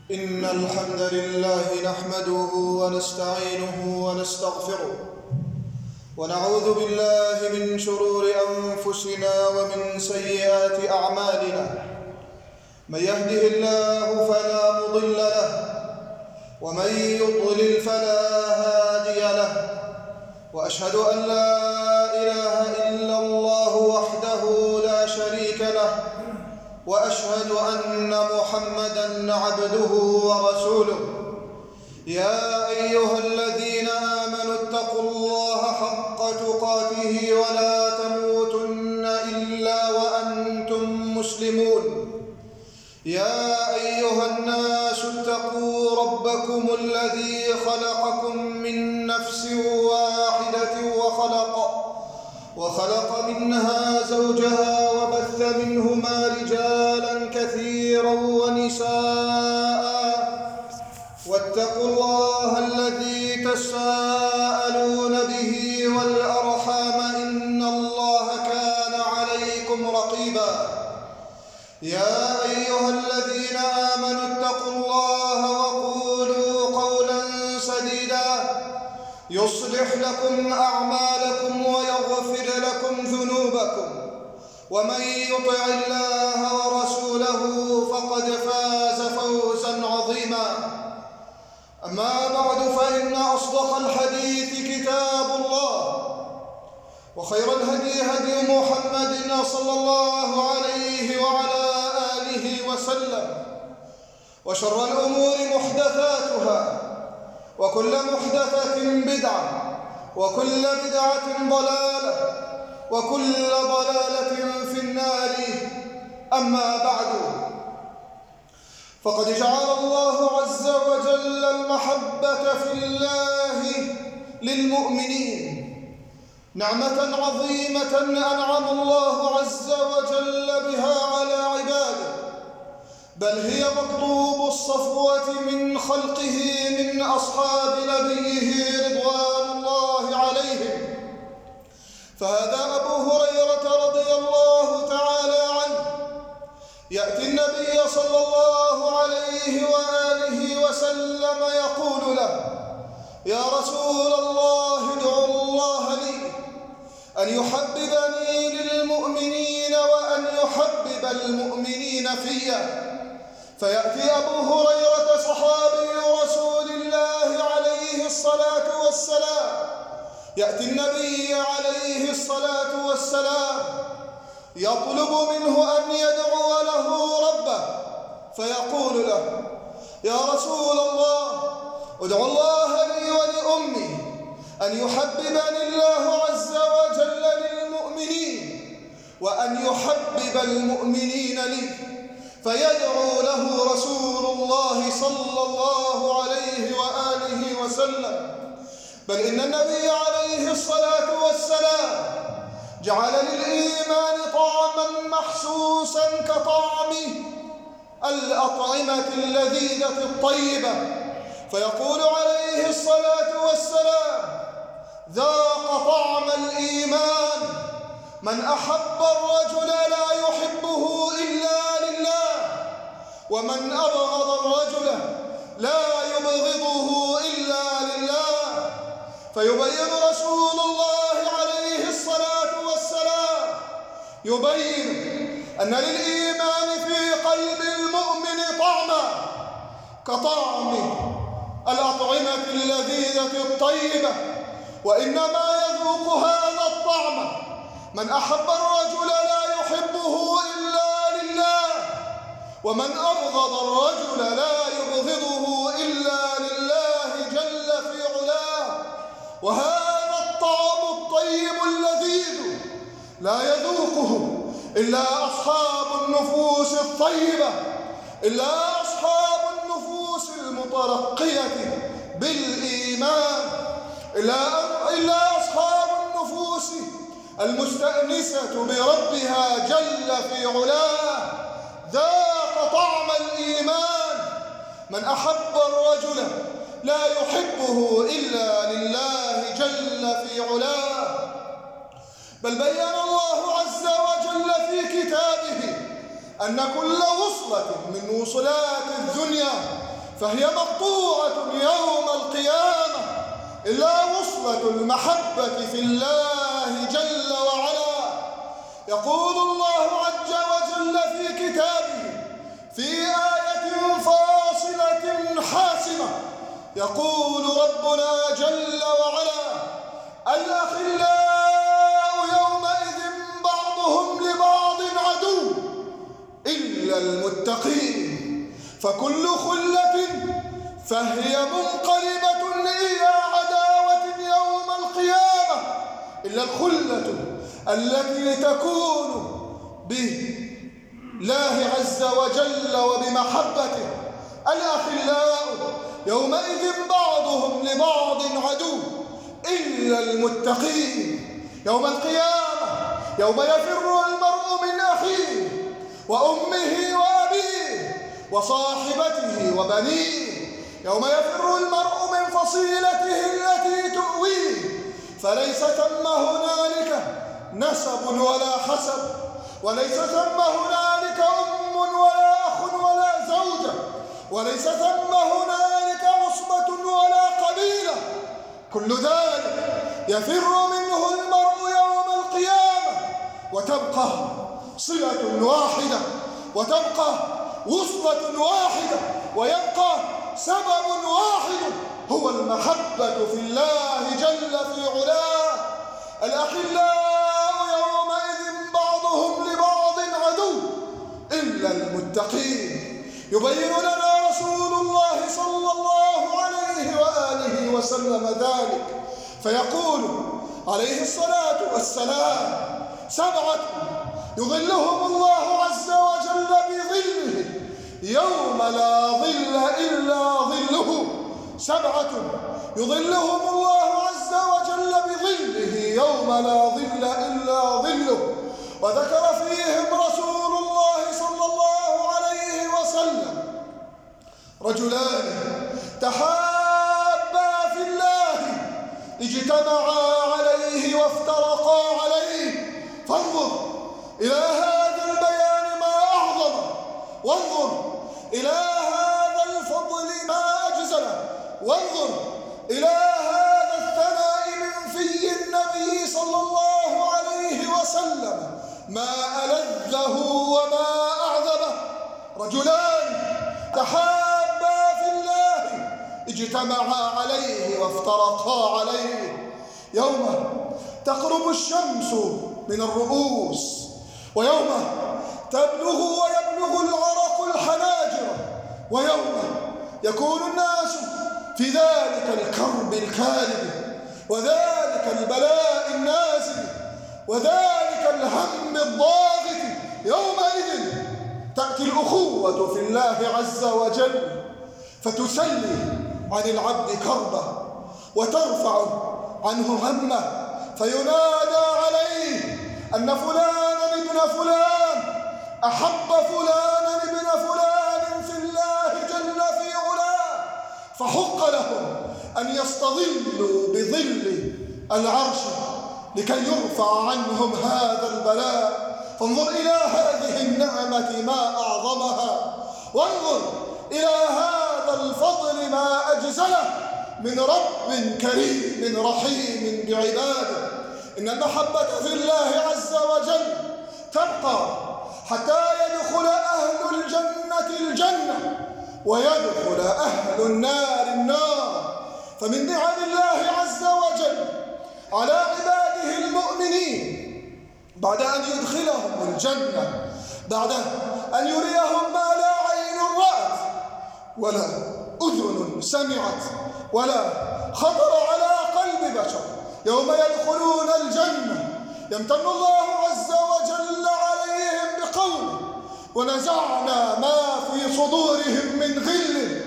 إن الحمد لله نحمده ونستعينه ونستغفره ونعوذ بالله من شرور أنفسنا ومن سيئات أعمالنا. من يهده الله فلا مضل له ومن يضلل فلا هادي له، وأشهد أن لا إله إلا الله وحده لا شريك له، وأشهد أن محمدًا عبده ورسوله. يا أيها الذين آمنوا اتقوا الله حق تقاته ولا تموتن إلا وأنتم مسلمون. يا أيها الناس اتقوا ربكم الذي خلقكم من نفس واحدة وخلق منها زوجها وبث منهما رجالا كثيرا ونساء، واتقوا الله الذي تساءلون به والأرحام إن الله كان عليكم رقيبا. يا أيها الذين آمنوا اتقوا الله وقولوا قولا سديدا يصلح لكم أعمالكم ويغفر لكم ذنوبكم، ومن يطع الله ورسوله فقد فاز فوزا عظيما. أما بعد، فإن أصدق الحديث كتاب الله، وخير الهدي هدي محمد صلى الله عليه وعلى آله وسلم، وشر الأمور محدثاتها، وكل محدثة بدعة، وكل بدعة ضلالة، وكل ضلالة في النار. أما بعد، فقد جعل الله عز وجل المحبة في الله للمؤمنين نعمة عظيمة أنعم الله عز وجل بها على عباده، بل هي مطلوب الصفوة من خلقه من أصحاب نبيه رضوان الله عليهم. فهذا أبو هريرة رضي الله تعالى عنه يأتي النبي صلى الله عليه وآله وسلم يقول له: يا رسول الله، ادعو الله لي أن يحببني للمؤمنين وأن يحبب المؤمنين فيا. فيأتي أبو هريرة صحابي رسول الله عليه الصلاة والسلام، يأتي النبي عليه الصلاة والسلام يطلب منه أن يدعو له ربه، فيقول له: يا رسول الله، ادعو الله لي ولأمي أن يحببني الله عز وجل للمؤمنين وأن يحبب المؤمنين لي. فيدعو له رسول الله صلى الله عليه وآله وسلم. بل إن النبي عليه الصلاة والسلام جعل للإيمان طعما محسوسا كطعم الأطعمة اللذيذة الطيبة، فيقول عليه الصلاة والسلام: ذاق طعم الإيمان من أحب الرجل لا يحبه إلا لله، ومن أبغض الرجل لا يبغضه إلا لله. فيبين رسول الله عليه الصلاة والسلام أن للإيمان في قلب المؤمن طعما كطعم الأطعمة اللذيذة الطيبة، وإنما يذوق هذا الطعم من أحب الرجل لا يحبه إلا لله، ومن أبغض الرجل لا يبغضه إلا لله جل في علاه. وهذا الطعم الطيب اللذيذ لا يذوقه إلا أصحاب النفوس الطيبة، إلا أصحاب النفوس المترقية بالإيمان، إلا أصحاب النفوس المستأنسة بربها جل في علاه. ذاق طعم الإيمان من أحب الرجل لا يحبه إلا لله جل في علاه. بل بين الله عز وجل في كتابه أن كل وصلة من وصلات الدنيا فهي مقطوعة يوم القيامة، إلا وصلة المحبة في الله جل وعلا. يقول الله عز وجل في كتابه في آية فاصلة حاسمة، يقول ربنا جل وعلا: الأخلاء يومئذ بعضهم لبعض عدو إلا المتقين، فكل خلة فهي منقلبة إلى عداوة يوم القيامة إلا الخلة التي تكون بالله عز وجل وبمحبته. الأخلاء يومئذ بعضهم لبعض عدو إلا المتقين. يوم القيامة يوم يفر المرء من أخيه وأمه وأبيه وصاحبته وبنيه، يوم يفر المرء من فصيلته التي تؤويه، فليس ثم هنالك نسب ولا حسب، وليس ثم هنالك أم ولا أخ ولا زوجة، وليس ثم هنالك عصبة ولا قبيلة. كل ذلك يفر منه المرء يوم القيامة، وتبقى صلة واحدة، وتبقى وصلة واحدة، ويبقى سبب واحد، هو المحبة في الله جل في علاه. الأخلاء يومئذ بعضهم لبعض عدو إلا المتقين. يبين لنا رسول الله صلى الله عليه وآله وسلم ذلك، فيقول عليه الصلاة والسلام: سبعة يظلهم الله عز وجل بظله يوم لا ظل إلا ظله. سبعة يظلهم الله عز وجل بظله يوم لا ظل إلا ظله. وذكر فيهم رسول الله صلى الله عليه وسلم: رجلان تحابا في الله اجتمعا عليه وافترقا عليه. فانظر إلى هذا البيان ما أعظمه، وانظر إلى هذا الفضل ما أجزله، وانظر إلى هذا الثناء من في النبي صلى الله عليه وسلم ما ألذه وما أعذبه. رجلان تحابا في الله اجتمعا عليه وافترقا عليه. يوم تقرب الشمس من الرؤوس، ويوم تبلغ ويبلغ العرق الحناجر، ويوم يكون الناس في ذلك الكرب الكالب، وذلك البلاء النازل، وذلك الهم الضاغط. يومئذ تأتي الأخوة في الله عز وجل فتسلي عن العبد كربه وترفع عنه همه، فينادى عليه أن فلانا ابن فلان أحب فلانا ابن فلان في الله جل في علاه، فحق لهم أن يستظلوا بظل العرش لكي يرفع عنهم هذا البلاء. فانظر إلى هذه النعمة ما أعظمها، وانظر إلى هذا الفضل ما أجزله من رب كريم رحيم بعباده. إن المحبة في الله عز وجل تبقى حتى يدخل أهل الجنة الجنة ويدخل أهل النار النار. فمن نعم الله عز وجل على عباده المؤمنين بعد أن يدخلهم الجنة، بعد أن يريهم ما لا عين رأت ولا أذن سمعت ولا خطر على قلب بشر، يوم يدخلون الجنة يمتن الله عز وجل عليهم بقوله: ونزعنا ما في صدورهم من غل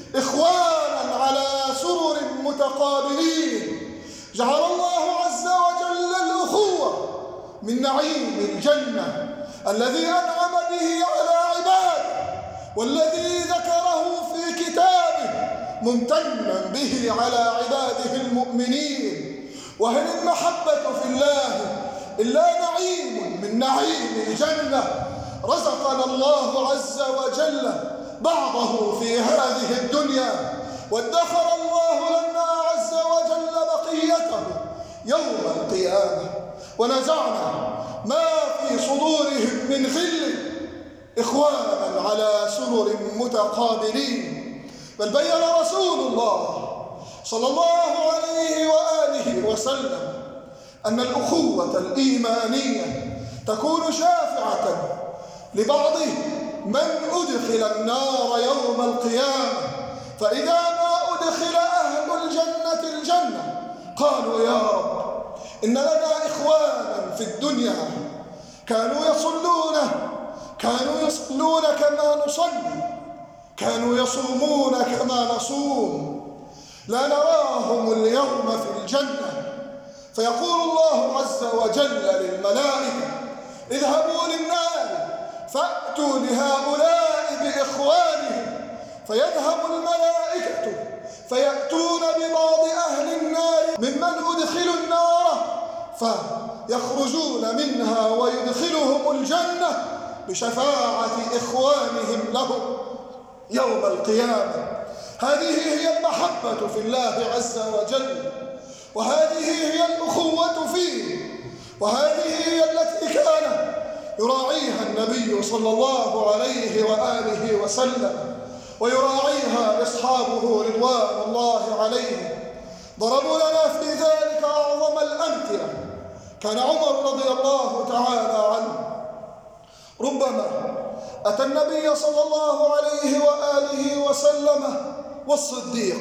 إخوانا على سرر متقابلين. جعل الله عز وجل الأخوة من نعيم الجنة الذي أنعم به على عباده، والذي ذكره في كتابه ممتنا به على عباده المؤمنين. وهل المحبة في الله إلا نعيم من نعيم الجنة؟ رزقنا الله عز وجل بعضه في هذه الدنيا، وادخر الله لنا عز وجل بقيته يوم القيامة. ونزعنا ما في صدورهم من غل إخوانا على سرر متقابلين. بل بين رسول الله صلى الله عليه وآله وسلم أن الأخوة الإيمانية تكون شافعة لبعض من أدخل النار يوم القيامة، فإذا ما أدخل أهل الجنة الجنة قالوا يا رب إن لنا إخوانا في الدنيا كانوا يصلون كما نصلي، كانوا يصومون كما نصوم، لا نراهم اليوم في الجنة. فيقول الله عز وجل للملائكة اذهبوا للنار فأتوا لهؤلاء بإخوانهم، فيذهب الملائكة فيأتون ببعض أهل النار ممن أدخلوا النار فيخرجون منها ويدخلهم الجنة بشفاعة إخوانهم لهم يوم القيامة. هذه هي المحبة في الله عز وجل، وهذه هي الأخوة فيه، وهذه هي التي كان يراعيها النبي صلى الله عليه وآله وسلم، ويراعيها أصحابه رضوان الله عليهم. ضربوا لنا في ذلك أعظم الأمثلة. كان عمر رضي الله تعالى عنه ربما أتى النبي صلى الله عليه وآله وسلم والصديق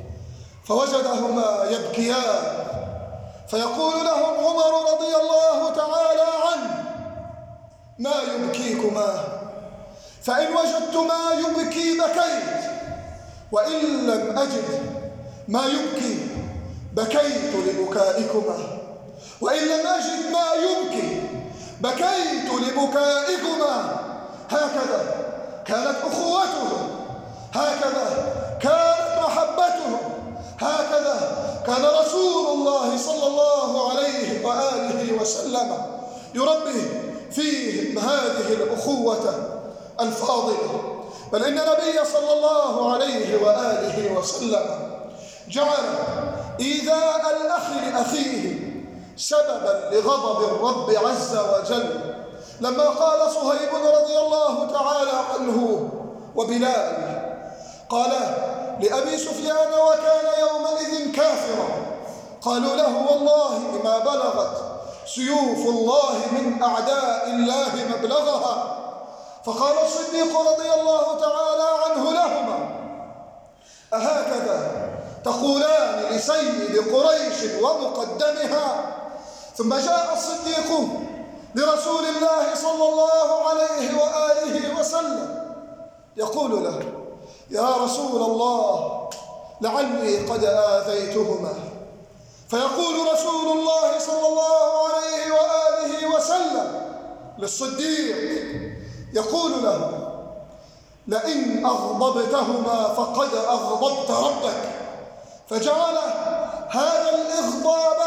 فوجدهما يبكيان، فيقول لهم عمر رضي الله تعالى عنه ما يبكيكما؟ فإن وجدت ما يبكي بكيت، وإن لم أجد ما يبكي بكيت لبكائكما، وإن لم أجد ما يبكي بكيت لبكائكما. هكذا كانت أخوتهم، هكذا كانت محبتهم، هكذا كان رسول الله صلى الله عليه وآله وسلم يربي فيهم هذه الأخوة الفاضلة. بل إن النبي صلى الله عليه وآله وسلم جعل إيذاء الأخ لأخيه سببا لغضب الرب عز وجل، لما قال صهيب رضي الله تعالى عنه وبلال قال لأبي سفيان وكان يومئذ كافرا، قالوا له والله ما بلغت سيوف الله من أعداء الله مبلغها. فقال الصديق رضي الله تعالى عنه لهما أهكذا تقولان لسيد قريش ومقدمها؟ ثم جاء الصديق لرسول الله صلى الله عليه وآله وسلم يقول له يا رسول الله لعلي قد آذيتهما، فيقول رسول الله صلى الله عليه وآله وسلم للصديق يقول له لئن أغضبتهما فقد أغضبت ربك. فجعل هذا الإغضاب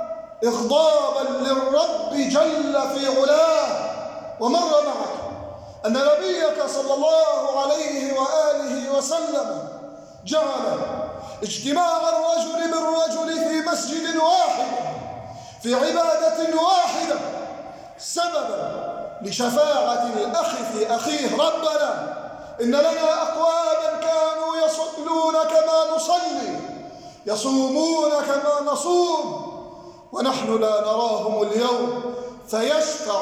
إغضابا للرب جل في علاه. ومر معك أن نبيك صلى الله عليه وآله وسلم جعل اجتماع الرجل بالرجل في مسجد واحد في عبادة واحدة سببا لشفاعة الأخ في أخيه. ربنا إن لنا أقواما كانوا يصلون كما نصلي، يصومون كما نصوم، ونحن لا نراهم اليوم، فيشفع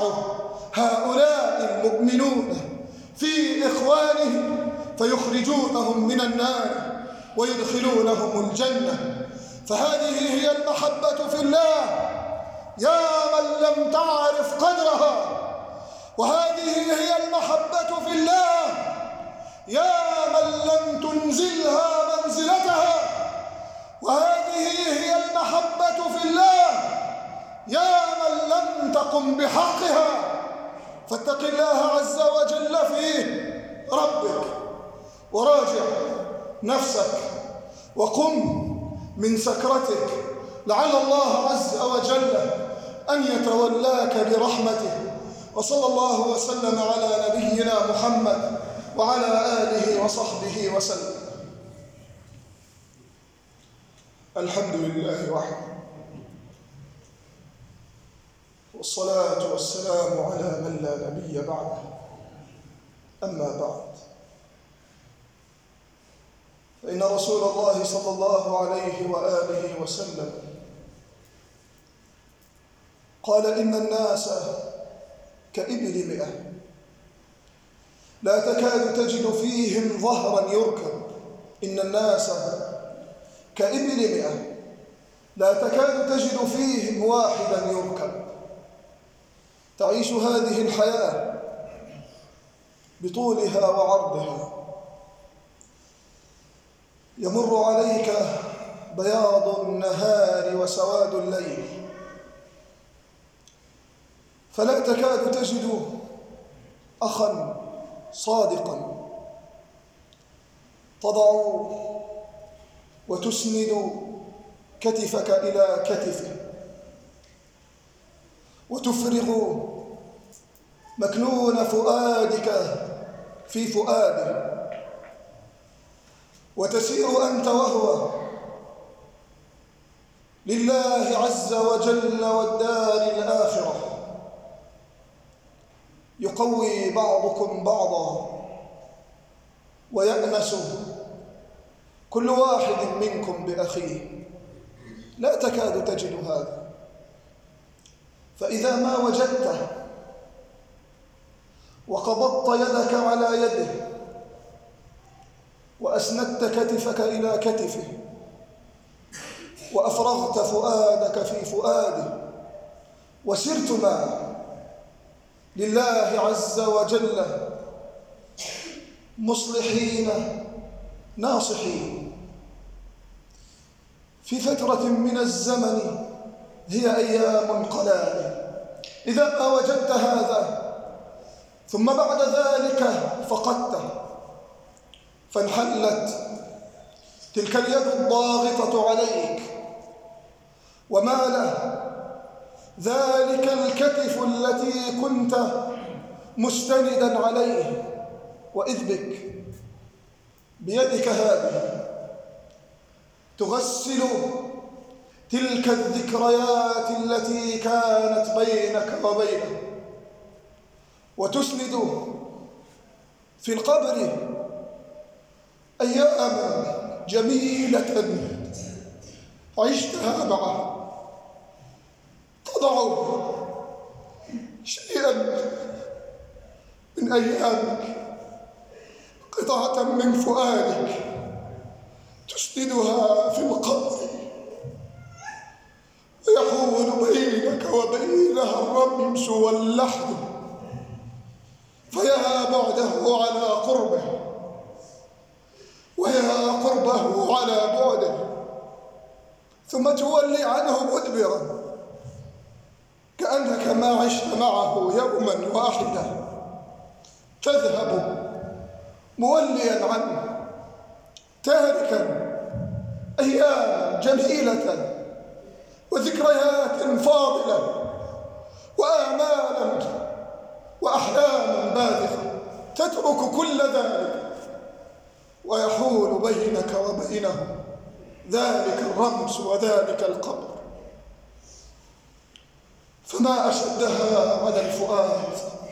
هؤلاء المؤمنون في إخوانهم فيخرجونهم من النار ويدخلونهم الجنة. فهذه هي المحبة في الله يا من لم تعرف قدرها، وهذه هي المحبة في الله يا من لم تنزلها منزلتها، وهذه هي المحبة في الله يا من لم تقم بحقها. فاتق الله عز وجل في ربك وراجع نفسك وقم من سكرتك، لعل الله عز وجل أن يتولاك برحمته. وصلى الله وسلم على نبينا محمد وعلى آله وصحبه وسلم. الحمد لله وحده، والصلاة والسلام على من لا نبي بعده. أما بعد، فإن رسول الله صلى الله عليه وآله وسلم قال: إن الناس كإبل 100 لا تكاد تجد فيهم ظهرا يركب. إن الناس كإبل 100 لا تكاد تجد فيهم واحدا يركب. تعيش هذه الحياة بطولها وعرضها، يمر عليك بياض النهار وسواد الليل، فلا تكاد تجد أخا صادقا تضع وتسند كتفك إلى كتفه وتفرغ مكنون فؤادك في فؤاده، وتسير أنت وهو لله عز وجل والدار الآخرة. يقوي بعضكم بعضا ويأنس كل واحد منكم بأخيه. لا تكاد تجد هذا، فإذا ما وجدته وقبضت يدك على يده وأسندت كتفك إلى كتفه وأفرغت فؤادك في فؤاده وسرتما لله عز وجل مصلحين ناصحين في فترة من الزمن هي أيام قلائل، إذا ما وجدت هذا ثم بعد ذلك فقدته، فانحلت تلك اليد الضاغطة عليك ومال ذلك الكتف التي كنت مستندا عليه، وإذ بك بيدك هذه تغسل تلك الذكريات التي كانت بينك وبينه، وتسند في القبر أيام جميلة عشتها معه. تضع شيئا من أيامك، قطعة من فؤادك تسندها في القبر، ويحول بينك وبينها الرمس واللحد، فيا بعده على قربه ويا قربه على بعده، ثم تولي عنه مدبرا كأنك ما عشت معه يوما واحدا، تذهب موليا عنه تاركا أيام جميلة وذكريات فاضلة وآمالا وأحلاما باذخة، تترك كل ذلك ويحول بينك وبينه ذلك الرمز وذلك القبر. فما أشدها على الفؤاد،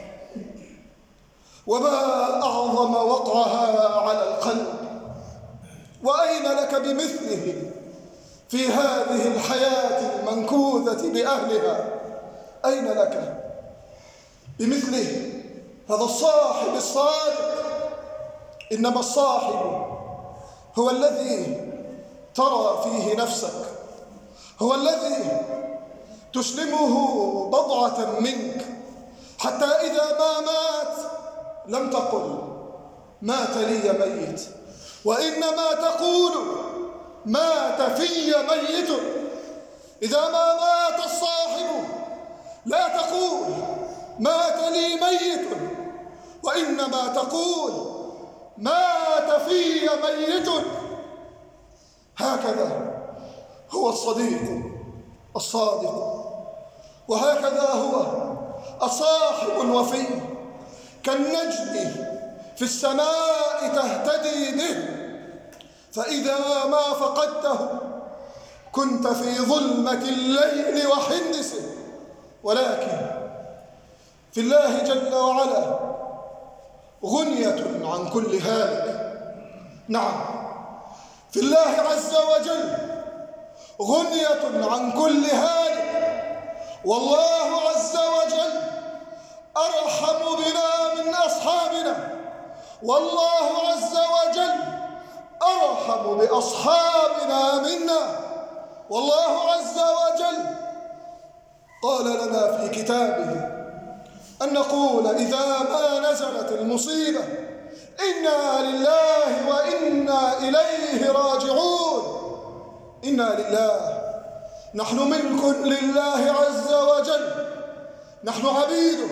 وما أعظم وقعها على القلب، وأين لك بمثله في هذه الحياة المنكوذة بأهلها؟ أين لك بمثله هذا الصاحب الصادق؟ إنما الصاحب هو الذي ترى فيه نفسك، هو الذي تسلمه بضعة منك، حتى إذا ما مات لم تقل مات لي ميت، وإنما تقول مات في ميت. إذا ما مات الصاحب لا تقول مات لي ميت، وإنما تقول مات في ميت. هكذا هو الصديق الصادق، وهكذا هو الصاحب الوفي، كالنجم في السماء تهتدي به، فإذا ما فقدته كنت في ظلمة الليل وحندسه. ولكن في الله جل وعلا غنية عن كل هالك. نعم، في الله عز وجل غنية عن كل هالك، والله عز وجل أرحم بنا من أصحابنا، والله عز وجل أرحم بأصحابنا منا. والله عز وجل قال لنا في كتابه أن نقول إذا ما نزلت المصيبة إنا لله وإنا إليه راجعون. إنا لله، نحن ملك لله عز وجل، نحن عبيده،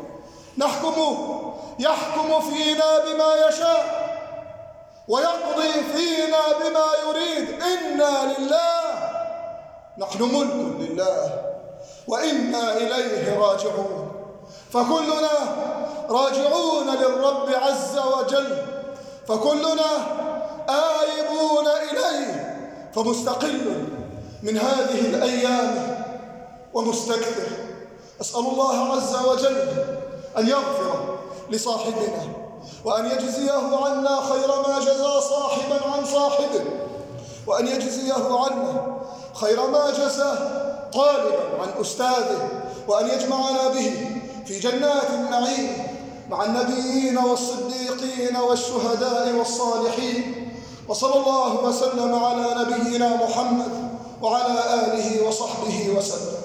يحكم فينا بما يشاء ويقضي فينا بما يريد. إنا لله، نحن ملك لله وإنا إليه راجعون. فكلنا راجعون للرب عز وجل، فكلنا آيبون إليه، فمستقل من هذه الأيام ومستكثر. أسأل الله عز وجل أن يغفر لصاحبنا وأن يجزيه عنا خير ما جزى صاحبا عن صاحبه، وأن يجزيه عنا خير ما جزى طالبا عن أستاذه، وأن يجمعنا به في جنات النعيم مع النبيين والصديقين والشهداء والصالحين. وصلى الله وسلم على نبينا محمد وعلى آله وصحبه وسلم.